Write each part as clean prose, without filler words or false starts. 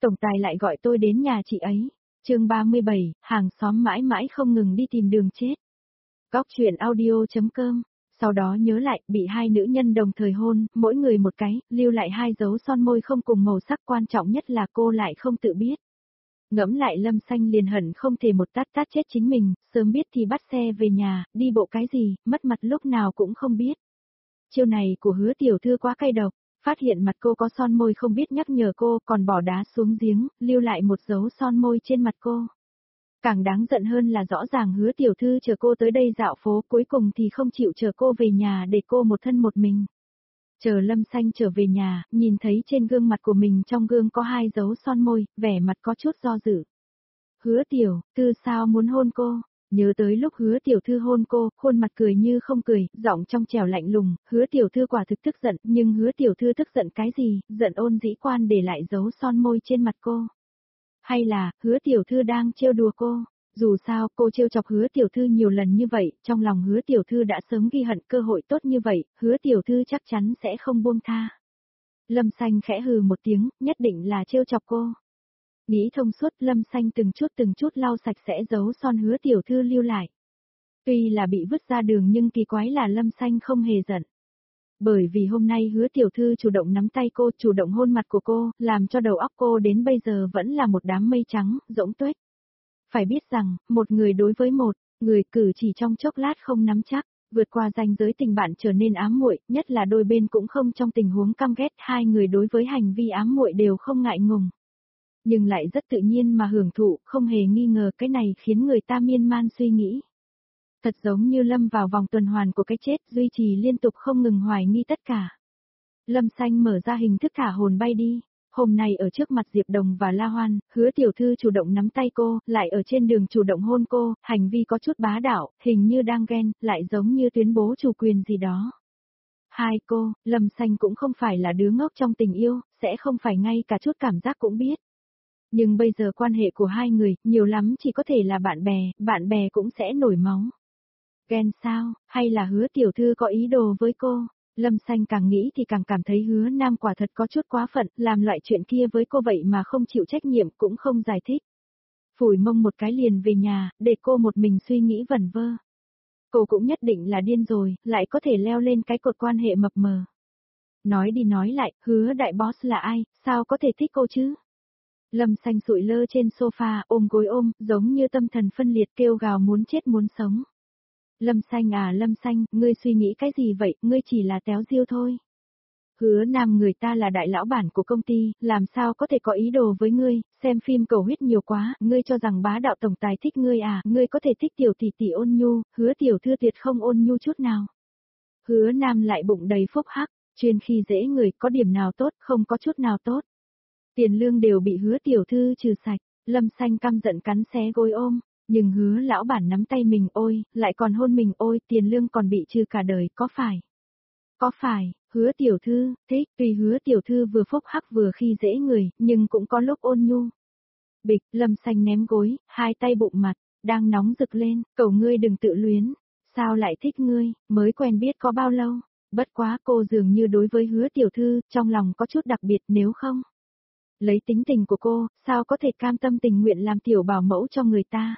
Tổng tài lại gọi tôi đến nhà chị ấy. Chương 37, hàng xóm mãi mãi không ngừng đi tìm đường chết. Góc truyện audio.com. Sau đó nhớ lại, bị hai nữ nhân đồng thời hôn, mỗi người một cái, lưu lại hai dấu son môi không cùng màu sắc, quan trọng nhất là cô lại không tự biết. Ngẫm lại Lâm Xanh liền hận không thể một tát tát chết chính mình, sớm biết thì bắt xe về nhà, đi bộ cái gì, mất mặt lúc nào cũng không biết. Chiêu này của Hứa tiểu thư quá cay độc, phát hiện mặt cô có son môi không biết nhắc nhở cô, còn bỏ đá xuống giếng, lưu lại một dấu son môi trên mặt cô. Càng đáng giận hơn là rõ ràng Hứa tiểu thư chờ cô tới đây dạo phố, cuối cùng thì không chịu chờ cô về nhà để cô một thân một mình. Chờ Lâm Xanh trở về nhà, nhìn thấy trên gương mặt của mình trong gương có hai dấu son môi, vẻ mặt có chút do dự. Hứa tiểu thư sao muốn hôn cô? Nhớ tới lúc Hứa tiểu thư hôn cô, khuôn mặt cười như không cười, giọng trong trẻo lạnh lùng, Hứa tiểu thư quả thực tức giận, nhưng Hứa tiểu thư tức giận cái gì, giận Ôn Dĩ Quan để lại dấu son môi trên mặt cô. Hay là, Hứa tiểu thư đang trêu đùa cô? Dù sao, cô trêu chọc Hứa tiểu thư nhiều lần như vậy, trong lòng Hứa tiểu thư đã sớm ghi hận, cơ hội tốt như vậy, Hứa tiểu thư chắc chắn sẽ không buông tha. Lâm Xanh khẽ hừ một tiếng, nhất định là trêu chọc cô. Nghĩ thông suốt, Lâm Xanh từng chút lau sạch sẽ dấu son Hứa tiểu thư lưu lại. Tuy là bị vứt ra đường nhưng kỳ quái là Lâm Xanh không hề giận. Bởi vì hôm nay Hứa tiểu thư chủ động nắm tay cô, chủ động hôn mặt của cô, làm cho đầu óc cô đến bây giờ vẫn là một đám mây trắng, rỗng tuếch. Phải biết rằng, một người đối với một người cử chỉ trong chốc lát không nắm chắc, vượt qua ranh giới tình bạn trở nên ám muội, nhất là đôi bên cũng không trong tình huống căm ghét, hai người đối với hành vi ám muội đều không ngại ngùng. Nhưng lại rất tự nhiên mà hưởng thụ, không hề nghi ngờ, cái này khiến người ta miên man suy nghĩ. Thật giống như lâm vào vòng tuần hoàn của cái chết, duy trì liên tục không ngừng hoài nghi tất cả. Lâm Xanh mở ra hình thức thả hồn bay đi. Hôm nay ở trước mặt Diệp Đồng và La Hoan, Hứa tiểu thư chủ động nắm tay cô, lại ở trên đường chủ động hôn cô, hành vi có chút bá đạo, hình như đang ghen, lại giống như tuyên bố chủ quyền gì đó. Hai cô, Lâm Xanh cũng không phải là đứa ngốc trong tình yêu, sẽ không phải ngay cả chút cảm giác cũng biết. Nhưng bây giờ quan hệ của hai người, nhiều lắm chỉ có thể là bạn bè cũng sẽ nổi máu. Ghen sao, hay là Hứa tiểu thư có ý đồ với cô? Lâm Xanh càng nghĩ thì càng cảm thấy Hứa Nam quả thật có chút quá phận, làm loại chuyện kia với cô vậy mà không chịu trách nhiệm cũng không giải thích. Phủi mông một cái liền về nhà, để cô một mình suy nghĩ vẩn vơ. Cô cũng nhất định là điên rồi, lại có thể leo lên cái cột quan hệ mập mờ. Nói đi nói lại, Hứa đại boss là ai, sao có thể thích cô chứ? Lâm Xanh sụi lơ trên sofa, ôm gối ôm, giống như tâm thần phân liệt kêu gào muốn chết muốn sống. Lâm Xanh à Lâm Xanh, ngươi suy nghĩ cái gì vậy, ngươi chỉ là téo diêu thôi. Hứa Nam người ta là đại lão bản của công ty, làm sao có thể có ý đồ với ngươi, xem phim cầu huyết nhiều quá, ngươi cho rằng bá đạo tổng tài thích ngươi à, ngươi có thể thích tiểu tỷ tỷ ôn nhu, Hứa tiểu thư tuyệt không ôn nhu chút nào. Hứa Nam lại bụng đầy phúc hắc, chuyên khi dễ người, có điểm nào tốt, không có chút nào tốt. Tiền lương đều bị Hứa tiểu thư trừ sạch, Lâm Xanh căm giận cắn xé gối ôm. Nhưng Hứa lão bản nắm tay mình ôi, lại còn hôn mình ôi, tiền lương còn bị trừ cả đời, có phải? Có phải, Hứa tiểu thư, thích, tuy Hứa tiểu thư vừa phúc hắc vừa khi dễ người, nhưng cũng có lúc ôn nhu. Bịch, Lâm Xanh ném gối, hai tay bụng mặt, đang nóng rực lên, cầu ngươi đừng tự luyến. Sao lại thích ngươi, mới quen biết có bao lâu? Bất quá cô dường như đối với Hứa tiểu thư, trong lòng có chút đặc biệt nếu không. Lấy tính tình của cô, sao có thể cam tâm tình nguyện làm tiểu bảo mẫu cho người ta?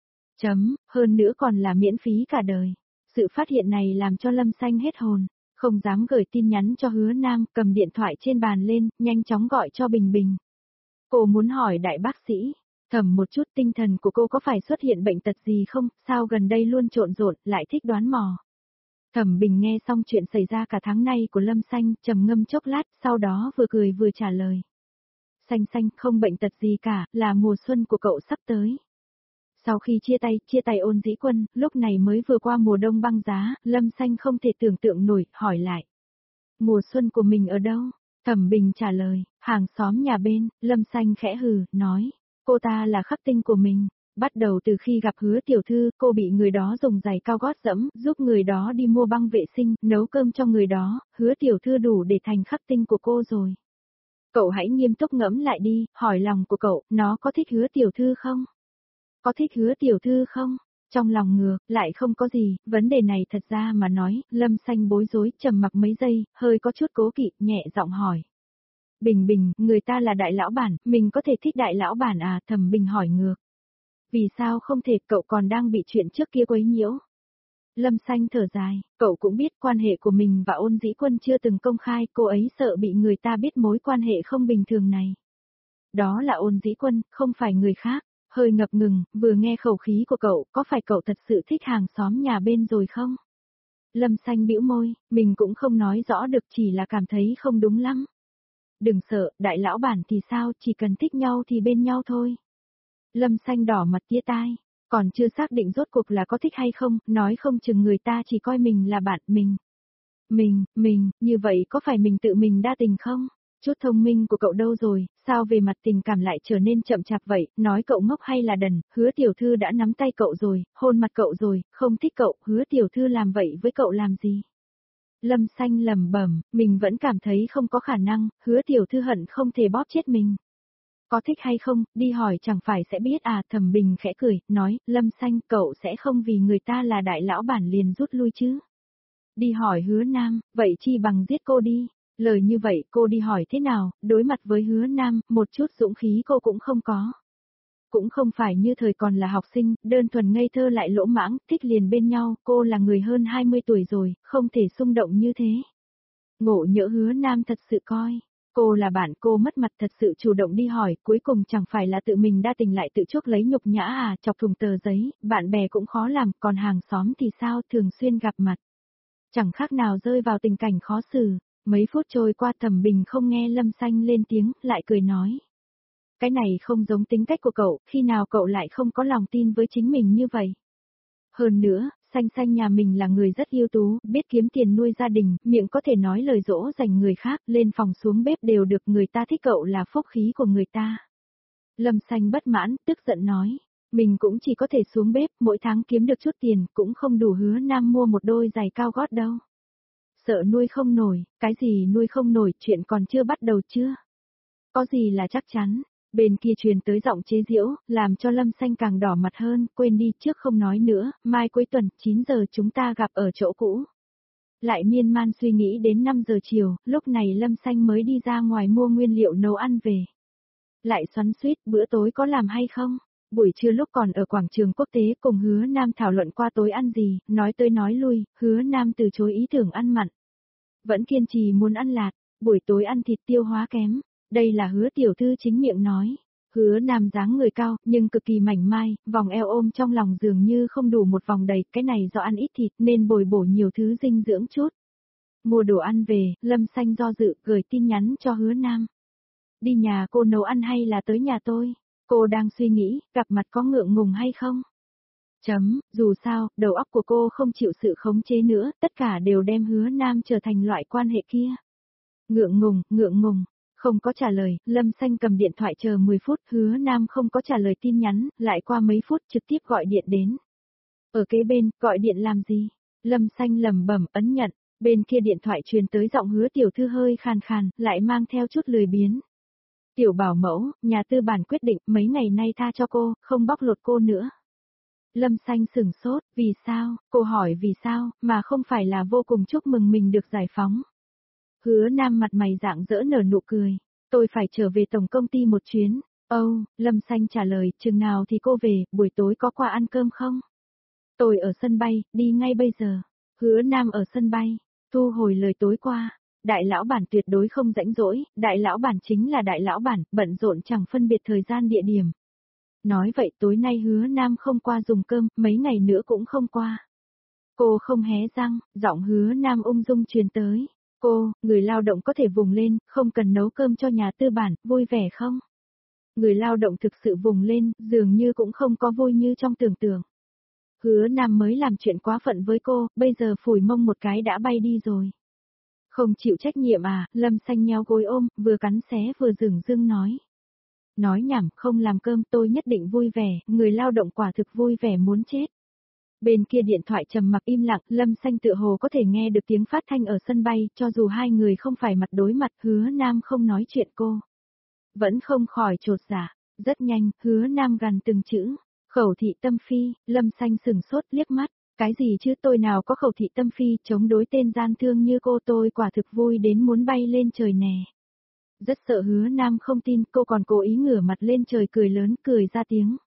Hơn nữa còn là miễn phí cả đời. Sự phát hiện này làm cho Lâm Xanh hết hồn, không dám gửi tin nhắn cho Hứa Nam, cầm điện thoại trên bàn lên, nhanh chóng gọi cho Bình Bình. Cô muốn hỏi đại bác sĩ, thẩm một chút tinh thần của cô có phải xuất hiện bệnh tật gì không, sao gần đây luôn trộn rộn, lại thích đoán mò. Thẩm Bình nghe xong chuyện xảy ra cả tháng nay của Lâm Xanh, trầm ngâm chốc lát, sau đó vừa cười vừa trả lời. Xanh xanh, không bệnh tật gì cả, là mùa xuân của cậu sắp tới. Sau khi chia tay Ôn Dĩ Quân, lúc này mới vừa qua mùa đông băng giá, Lâm Xanh không thể tưởng tượng nổi, hỏi lại. Mùa xuân của mình ở đâu? Thẩm Bình trả lời, hàng xóm nhà bên, Lâm Xanh khẽ hừ, nói, cô ta là khắc tinh của mình. Bắt đầu từ khi gặp Hứa tiểu thư, cô bị người đó dùng giày cao gót dẫm, giúp người đó đi mua băng vệ sinh, nấu cơm cho người đó, Hứa tiểu thư đủ để thành khắc tinh của cô rồi. Cậu hãy nghiêm túc ngẫm lại đi, hỏi lòng của cậu, nó có thích Hứa tiểu thư không? Có thích Hứa tiểu thư không? Trong lòng ngược, lại không có gì, vấn đề này thật ra mà nói, Lâm Xanh bối rối, trầm mặc mấy giây, hơi có chút cố kỵ, nhẹ giọng hỏi. Bình Bình, người ta là đại lão bản, mình có thể thích đại lão bản à, Thẩm Bình hỏi ngược. Vì sao không thể, cậu còn đang bị chuyện trước kia quấy nhiễu. Lâm Xanh thở dài, cậu cũng biết quan hệ của mình và Ôn Dĩ Quân chưa từng công khai, cô ấy sợ bị người ta biết mối quan hệ không bình thường này. Đó là Ôn Dĩ Quân, không phải người khác. Hơi ngập ngừng, vừa nghe khẩu khí của cậu, có phải cậu thật sự thích hàng xóm nhà bên rồi không? Lâm Xanh bĩu môi, mình cũng không nói rõ được, chỉ là cảm thấy không đúng lắm. Đừng sợ, đại lão bản thì sao, chỉ cần thích nhau thì bên nhau thôi. Lâm Xanh đỏ mặt tía tai, còn chưa xác định rốt cuộc là có thích hay không, nói không chừng người ta chỉ coi mình là bạn mình. Mình, như vậy có phải mình tự mình đa tình không? Chút thông minh của cậu đâu rồi, sao về mặt tình cảm lại trở nên chậm chạp vậy, nói cậu ngốc hay là đần, Hứa tiểu thư đã nắm tay cậu rồi, hôn mặt cậu rồi, không thích cậu, Hứa tiểu thư làm vậy với cậu làm gì? Lâm Xanh lẩm bẩm, mình vẫn cảm thấy không có khả năng, Hứa tiểu thư hận không thể bóp chết mình. Có thích hay không, đi hỏi chẳng phải sẽ biết à, Thẩm Bình khẽ cười, nói, Lâm Xanh cậu sẽ không vì người ta là đại lão bản liền rút lui chứ. Đi hỏi Hứa Nam, vậy chi bằng giết cô đi. Lời như vậy cô đi hỏi thế nào, đối mặt với Hứa Nam, một chút dũng khí cô cũng không có. Cũng không phải như thời còn là học sinh, đơn thuần ngây thơ lại lỗ mãng, thích liền bên nhau, cô là người hơn 20 tuổi rồi, không thể xung động như thế. Ngộ nhỡ Hứa Nam thật sự coi. Cô là bạn cô mất mặt thật sự chủ động đi hỏi, cuối cùng chẳng phải là tự mình đa tình lại tự chuốc lấy nhục nhã à, chọc thùng tờ giấy, bạn bè cũng khó làm, còn hàng xóm thì sao, thường xuyên gặp mặt. Chẳng khác nào rơi vào tình cảnh khó xử. Mấy phút trôi qua Thẩm Bình không nghe Lâm Xanh lên tiếng, lại cười nói. Cái này không giống tính cách của cậu, khi nào cậu lại không có lòng tin với chính mình như vậy. Hơn nữa, Xanh Xanh nhà mình là người rất ưu tú, biết kiếm tiền nuôi gia đình, miệng có thể nói lời dỗ dành người khác, lên phòng xuống bếp đều được, người ta thích cậu là phúc khí của người ta. Lâm Xanh bất mãn, tức giận nói. Mình cũng chỉ có thể xuống bếp, mỗi tháng kiếm được chút tiền, cũng không đủ Hứa Nam mua một đôi giày cao gót đâu. Sợ nuôi không nổi, cái gì nuôi không nổi, chuyện còn chưa bắt đầu chưa? Có gì là chắc chắn, bên kia truyền tới giọng chế giễu, làm cho Lâm Xanh càng đỏ mặt hơn, quên đi trước không nói nữa, mai cuối tuần, 9 giờ chúng ta gặp ở chỗ cũ. Lại miên man suy nghĩ đến 5 giờ chiều, lúc này Lâm Xanh mới đi ra ngoài mua nguyên liệu nấu ăn về. Lại xoắn xuýt, bữa tối có làm hay không? Buổi trưa lúc còn ở quảng trường quốc tế cùng Hứa Nam thảo luận qua tối ăn gì, nói tới nói lui, Hứa Nam từ chối ý tưởng ăn mặn. Vẫn kiên trì muốn ăn lạt, buổi tối ăn thịt tiêu hóa kém, đây là Hứa tiểu thư chính miệng nói. Hứa Nam dáng người cao, nhưng cực kỳ mảnh mai, vòng eo ôm trong lòng dường như không đủ một vòng đầy, cái này do ăn ít thịt nên bồi bổ nhiều thứ dinh dưỡng chút. Mua đồ ăn về, Lâm Xanh do dự, gửi tin nhắn cho Hứa Nam. Đi nhà cô nấu ăn hay là tới nhà tôi? Cô đang suy nghĩ, gặp mặt có ngượng ngùng hay không? Dù sao, đầu óc của cô không chịu sự khống chế nữa, tất cả đều đem Hứa Nam trở thành loại quan hệ kia. Ngượng ngùng, không có trả lời, Lâm Xanh cầm điện thoại chờ 10 phút, Hứa Nam không có trả lời tin nhắn, lại qua mấy phút trực tiếp gọi điện đến. Ở kế bên, gọi điện làm gì? Lâm Xanh lẩm bẩm ấn nhận, bên kia điện thoại truyền tới giọng Hứa tiểu thư hơi khàn khàn, lại mang theo chút lười biếng. Tiểu bảo mẫu, nhà tư bản quyết định mấy ngày nay tha cho cô, không bóc lột cô nữa. Lâm Xanh sửng sốt, vì sao, cô hỏi vì sao, mà không phải là vô cùng chúc mừng mình được giải phóng. Hứa Nam mặt mày rạng rỡ nở nụ cười, tôi phải trở về tổng công ty một chuyến. Lâm Xanh trả lời, chừng nào thì cô về, buổi tối có qua ăn cơm không? Tôi ở sân bay, đi ngay bây giờ. Hứa Nam ở sân bay, thu hồi lời tối qua. Đại lão bản tuyệt đối không rãnh rỗi, đại lão bản chính là đại lão bản, bận rộn chẳng phân biệt thời gian địa điểm. Nói vậy tối nay Hứa Nam không qua dùng cơm, mấy ngày nữa cũng không qua. Cô không hé răng, giọng Hứa Nam ung dung truyền tới. Cô, người lao động có thể vùng lên, không cần nấu cơm cho nhà tư bản, vui vẻ không? Người lao động thực sự vùng lên, dường như cũng không có vui như trong tưởng tượng. Hứa Nam mới làm chuyện quá phận với cô, bây giờ phủi mông một cái đã bay đi rồi. Không chịu trách nhiệm à, Lâm Xanh nheo gối ôm, vừa cắn xé vừa dửng dưng nói. Nói nhảm, không làm cơm tôi nhất định vui vẻ, người lao động quả thực vui vẻ muốn chết. Bên kia điện thoại trầm mặc im lặng, Lâm Xanh tựa hồ có thể nghe được tiếng phát thanh ở sân bay, cho dù hai người không phải mặt đối mặt, Hứa Nam không nói chuyện cô. Vẫn không khỏi chột dạ, rất nhanh, Hứa Nam gằn từng chữ, khẩu thị tâm phi, Lâm Xanh sừng sốt liếc mắt, cái gì chứ tôi nào có khẩu thị tâm phi, chống đối tên gian thương như cô tôi quả thực vui đến muốn bay lên trời nè. Rất sợ Hứa Nam không tin, cô còn cố ý ngửa mặt lên trời cười lớn, cười ra tiếng.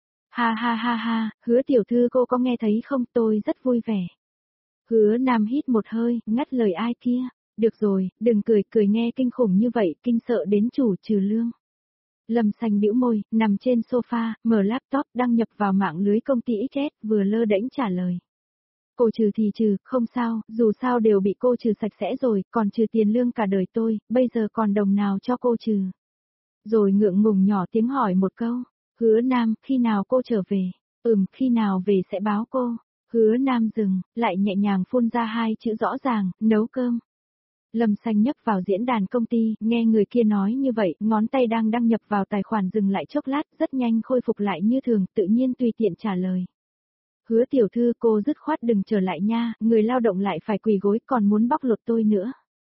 Ha ha ha ha, Hứa tiểu thư cô có nghe thấy không, tôi rất vui vẻ. Hứa Nam hít một hơi, ngắt lời ai kia. Được rồi, đừng cười, cười nghe kinh khủng như vậy, kinh sợ đến chủ trừ lương. Lâm Xanh bĩu môi, nằm trên sofa, mở laptop, đăng nhập vào mạng lưới công ty XS, vừa lơ đễnh trả lời. Cô trừ thì trừ, không sao, dù sao đều bị cô trừ sạch sẽ rồi, còn trừ tiền lương cả đời tôi, bây giờ còn đồng nào cho cô trừ. Rồi ngượng ngùng nhỏ tiếng hỏi một câu, Hứa Nam, khi nào cô trở về? Khi nào về sẽ báo cô. Hứa Nam dừng, lại nhẹ nhàng phun ra hai chữ rõ ràng, nấu cơm. Lâm Xanh nhấp vào diễn đàn công ty, nghe người kia nói như vậy, ngón tay đang đăng nhập vào tài khoản dừng lại chốc lát, rất nhanh khôi phục lại như thường, tự nhiên tùy tiện trả lời. Hứa tiểu thư cô dứt khoát đừng trở lại nha, người lao động lại phải quỳ gối còn muốn bóc lột tôi nữa.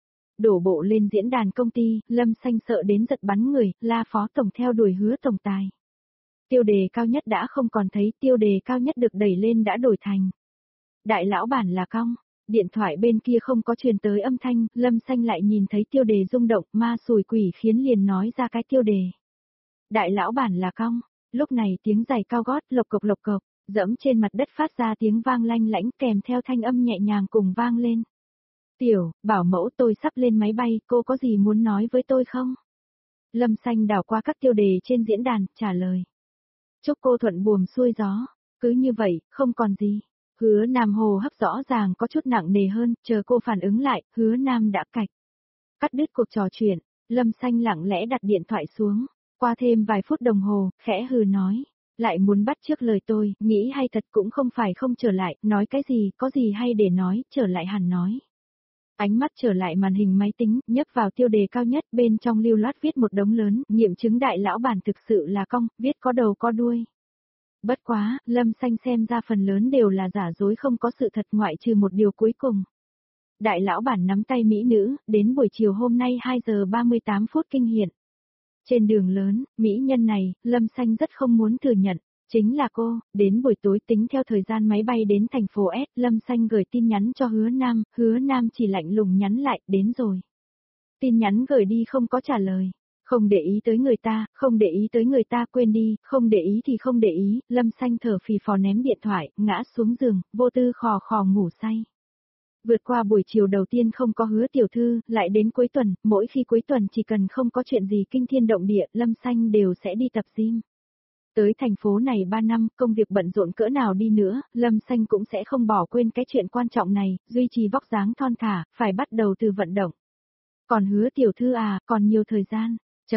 Đổ bộ lên diễn đàn công ty, Lâm Xanh sợ đến giật bắn người, la phó tổng theo đuổi Hứa tổng tài. Tiêu đề cao nhất đã không còn thấy, tiêu đề cao nhất được đẩy lên đã đổi thành. Đại lão bản là cong. Điện thoại bên kia không có truyền tới âm thanh, Lâm Xanh lại nhìn thấy tiêu đề rung động, ma xùi quỷ khiến liền nói ra cái tiêu đề. Đại lão bản là cong. Lúc này tiếng giày cao gót lộc cộc, dẫm trên mặt đất phát ra tiếng vang lanh lãnh kèm theo thanh âm nhẹ nhàng cùng vang lên. Tiểu, bảo mẫu tôi sắp lên máy bay, cô có gì muốn nói với tôi không? Lâm Xanh đảo qua các tiêu đề trên diễn đàn, trả lời. Chúc cô thuận buồm xuôi gió. Cứ như vậy, không còn gì. Hứa Nam hô hấp rõ ràng có chút nặng nề hơn, chờ cô phản ứng lại, Hứa Nam đã cạch. Cắt đứt cuộc trò chuyện, Lâm Xanh lặng lẽ đặt điện thoại xuống. Qua thêm vài phút đồng hồ, khẽ hừ nói. Lại muốn bắt trước lời tôi, nghĩ hay thật cũng không phải không trở lại, nói cái gì, có gì hay để nói, trở lại hẳn nói. Ánh mắt trở lại màn hình máy tính, nhấp vào tiêu đề cao nhất, bên trong lưu loát viết một đống lớn, nghiệm chứng đại lão bản thực sự là cong, viết có đầu có đuôi. Bất quá, Lâm Xanh xem ra phần lớn đều là giả dối không có sự thật ngoại trừ một điều cuối cùng. Đại lão bản nắm tay mỹ nữ, đến buổi chiều hôm nay 2 giờ 38 phút kinh hiện. Trên đường lớn, mỹ nhân này, Lâm Xanh rất không muốn thừa nhận, chính là cô, đến buổi tối tính theo thời gian máy bay đến thành phố S, Lâm Xanh gửi tin nhắn cho Hứa Nam chỉ lạnh lùng nhắn lại, đến rồi. Tin nhắn gửi đi không có trả lời. Không để ý tới người ta, không để ý tới người ta, quên đi, không để ý thì không để ý, Lâm Xanh thở phì phò ném điện thoại, ngã xuống giường, vô tư khò khò ngủ say. Vượt qua buổi chiều đầu tiên không có Hứa tiểu thư, lại đến cuối tuần, mỗi khi cuối tuần chỉ cần không có chuyện gì kinh thiên động địa, Lâm Xanh đều sẽ đi tập gym. Tới thành phố này 3 năm, công việc bận rộn cỡ nào đi nữa, Lâm Xanh cũng sẽ không bỏ quên cái chuyện quan trọng này, duy trì vóc dáng thon thả, phải bắt đầu từ vận động. Còn Hứa tiểu thư à, còn nhiều thời gian.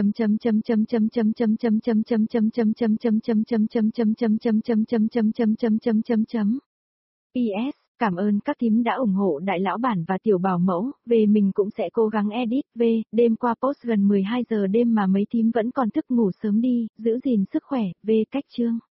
PS, cảm ơn các thím đã ủng hộ đại lão bản và tiểu bảo mẫu, về mình cũng sẽ cố gắng edit, đêm qua post gần 12 giờ đêm mà mấy thím vẫn còn thức ngủ sớm đi, giữ gìn sức khỏe, cách chương.